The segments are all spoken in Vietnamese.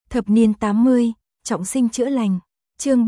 Thập niên 80, trọng sinh chữa lành. Chương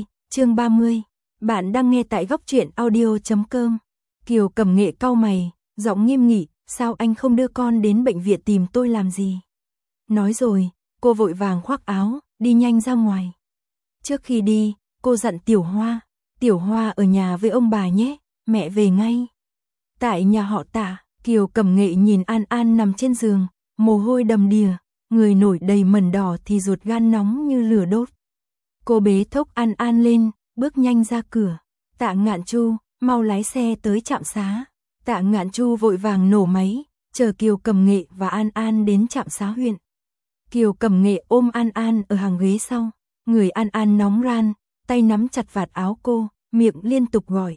30. Bạn đang nghe tại góc truyện audio.com. Kiều Cẩm Nghệ cau mày, giọng nghiêm nghị, sao anh không đưa con đến bệnh viện tìm tôi làm gì? Nói rồi, cô vội vàng khoác áo, đi nhanh ra ngoài. Trước khi đi, cô dặn Tiểu Hoa ở nhà với ông bà nhé, mẹ về ngay. Tại nhà họ Tạ, Kiều Cẩm Nghệ nhìn An An nằm trên giường, mồ hôi đầm đìa, người nổi đầy mẩn đỏ thì ruột gan nóng như lửa đốt. Cô bế thốc An An lên, bước nhanh ra cửa. Tạ Ngạn Chu, mau lái xe tới trạm xá. Tạ Ngạn Chu vội vàng nổ máy, chờ Kiều Cẩm Nghệ và An An đến trạm xá huyện. Kiều Cẩm Nghệ ôm An An ở hàng ghế sau, người An An nóng ran, tay nắm chặt vạt áo cô, miệng liên tục gọi.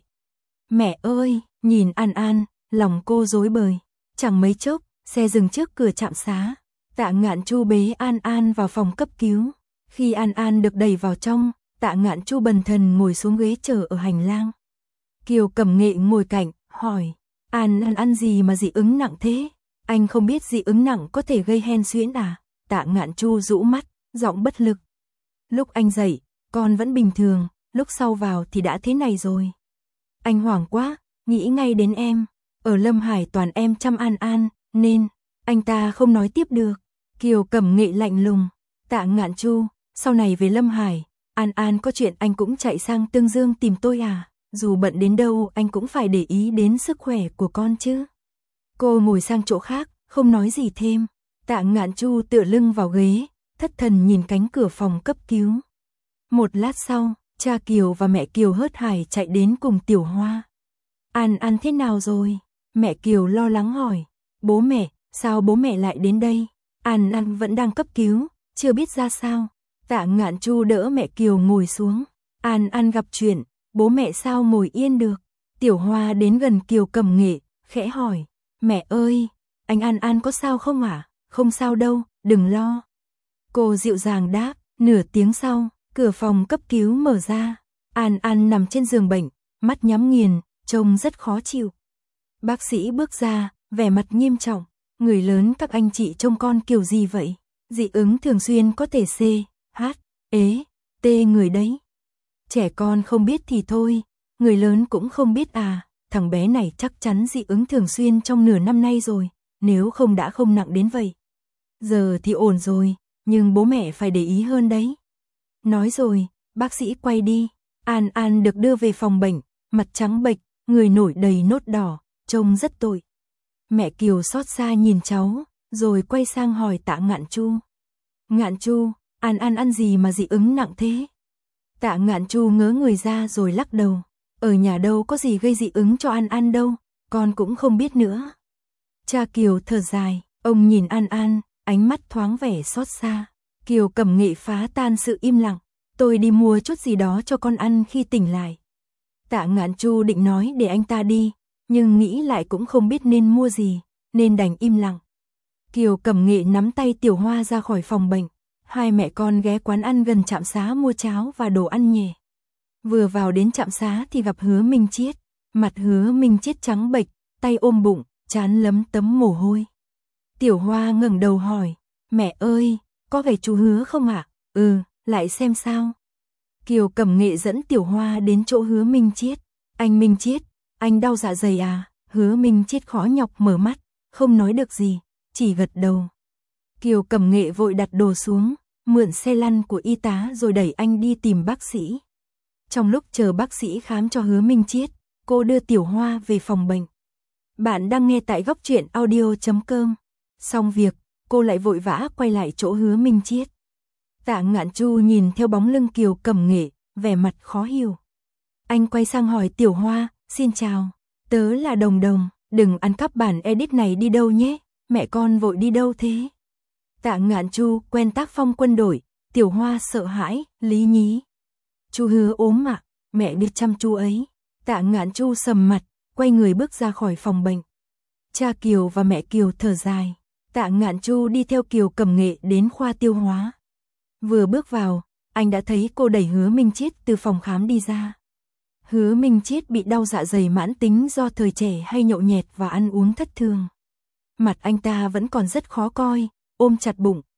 Mẹ ơi, nhìn An An, lòng cô rối bời. Chẳng mấy chốc, xe dừng trước cửa trạm xá. Tạ Ngạn Chu bế An An vào phòng cấp cứu. Khi An An được đẩy vào trong, Tạ Ngạn Chu bần thần ngồi xuống ghế chờ ở hành lang. Kiều Cẩm Nghệ ngồi cạnh, hỏi, An An ăn gì mà dị ứng nặng thế? Anh không biết dị ứng nặng có thể gây hen suyễn à? Tạ Ngạn Chu rũ mắt, giọng bất lực. Lúc anh dậy, con vẫn bình thường, lúc sau vào thì đã thế này rồi. Anh hoảng quá, nghĩ ngay đến em. Ở Lâm Hải toàn em chăm An An, nên anh ta không nói tiếp được. Kiều Cẩm Nghệ lạnh lùng. Tạ Ngạn Chu, sau này về Lâm Hải, An An có chuyện anh cũng chạy sang Tương Dương tìm tôi à? Dù bận đến đâu anh cũng phải để ý đến sức khỏe của con chứ. Cô ngồi sang chỗ khác, không nói gì thêm. Tạ Ngạn Chu tựa lưng vào ghế, thất thần nhìn cánh cửa phòng cấp cứu. Một lát sau, cha Kiều và mẹ Kiều hớt hải chạy đến cùng Tiểu Hoa. An An thế nào rồi? Mẹ Kiều lo lắng hỏi. Bố mẹ, sao bố mẹ lại đến đây? An An vẫn đang cấp cứu, chưa biết ra sao. Tạ Ngạn Chu đỡ mẹ Kiều ngồi xuống. An An gặp chuyện, bố mẹ sao ngồi yên được? Tiểu Hoa đến gần Kiều Cẩm Nghệ, khẽ hỏi. Mẹ ơi, anh An An có sao không ạ? Không sao đâu, đừng lo. Cô dịu dàng đáp. Nửa tiếng sau, cửa phòng cấp cứu mở ra. An An nằm trên giường bệnh, mắt nhắm nghiền, trông rất khó chịu. Bác sĩ bước ra, vẻ mặt nghiêm trọng. Người lớn các anh chị trông con kiểu gì vậy? Dị ứng thường xuyên có thể C, H, ế, T người đấy. Trẻ con không biết thì thôi, người lớn cũng không biết à. Thằng bé này chắc chắn dị ứng thường xuyên trong nửa năm nay rồi, nếu không đã không nặng đến vậy. Giờ thì ổn rồi, nhưng bố mẹ phải để ý hơn đấy. Nói rồi, bác sĩ quay đi. An An được đưa về phòng bệnh, mặt trắng bệch, người nổi đầy nốt đỏ, trông rất tội. Mẹ Kiều xót xa nhìn cháu, rồi quay sang hỏi Tạ Ngạn Chu. Ngạn Chu, An An ăn gì mà dị ứng nặng thế? Tạ Ngạn Chu ngớ người ra rồi lắc đầu. Ở nhà đâu có gì gây dị ứng cho An An đâu, con cũng không biết nữa. Cha Kiều thở dài, ông nhìn An An, ánh mắt thoáng vẻ xót xa. Kiều Cẩm Nghệ phá tan sự im lặng. Tôi đi mua chút gì đó cho con ăn khi tỉnh lại. Tạ Ngạn Chu định nói để anh ta đi, nhưng nghĩ lại cũng không biết nên mua gì, nên đành im lặng. Kiều Cẩm Nghệ nắm tay Tiểu Hoa ra khỏi phòng bệnh. Hai mẹ con ghé quán ăn gần trạm xá mua cháo và đồ ăn nhẹ. Vừa vào đến trạm xá thì gặp Hứa Minh Chiết. Mặt Hứa Minh Chiết trắng bệch, tay ôm bụng, trán lấm tấm mồ hôi. Tiểu Hoa ngẩng đầu hỏi, mẹ ơi, có phải chú Hứa không ạ? Lại xem sao. Kiều Cẩm Nghệ dẫn Tiểu Hoa đến chỗ Hứa Minh Chiết. Anh Minh Chiết, anh đau dạ dày à? Hứa Minh Chiết khó nhọc mở mắt, không nói được gì, chỉ gật đầu. Kiều Cẩm Nghệ vội đặt đồ xuống, mượn xe lăn của y tá rồi đẩy anh đi tìm bác sĩ. Trong lúc chờ bác sĩ khám cho Hứa Minh Chiết, cô đưa Tiểu Hoa về phòng bệnh. Bạn đang nghe tại góc truyện audio.com. Xong việc, cô lại vội vã quay lại chỗ Hứa Minh Chiết. Tạ Ngạn Chu nhìn theo bóng lưng Kiều Cẩm Nghệ, vẻ mặt khó hiểu. Anh quay sang hỏi Tiểu Hoa, xin chào, tớ là Đồng Đồng, đừng ăn cắp bản edit này đi đâu nhé, mẹ con vội đi đâu thế? Tạ Ngạn Chu quen tác phong quân đội, Tiểu Hoa sợ hãi, lý nhí. Chú Hứa ốm ạ, mẹ đi chăm chú ấy. Tạ Ngạn Chu sầm mặt, quay người bước ra khỏi phòng bệnh. Cha Kiều và mẹ Kiều thở dài. Tạ Ngạn Chu đi theo Kiều Cẩm Nghệ đến khoa tiêu hóa. Vừa bước vào, anh đã thấy cô đẩy Hứa Minh Chiết từ phòng khám đi ra. Hứa Minh Chiết bị đau dạ dày mãn tính do thời trẻ hay nhậu nhẹt và ăn uống thất thường. Mặt anh ta vẫn còn rất khó coi, ôm chặt bụng,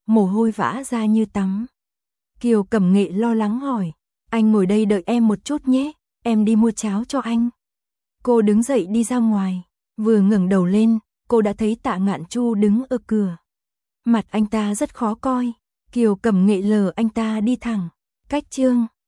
mồ hôi vã ra như tắm. Kiều Cẩm Nghệ lo lắng hỏi, anh ngồi đây đợi em một chút nhé, em đi mua cháo cho anh. Cô đứng dậy đi ra ngoài, vừa ngẩng đầu lên, cô đã thấy Tạ Ngạn Chu đứng ở cửa. Mặt anh ta rất khó coi, Kiều Cẩm Nghệ lờ anh ta đi thẳng, cách Trương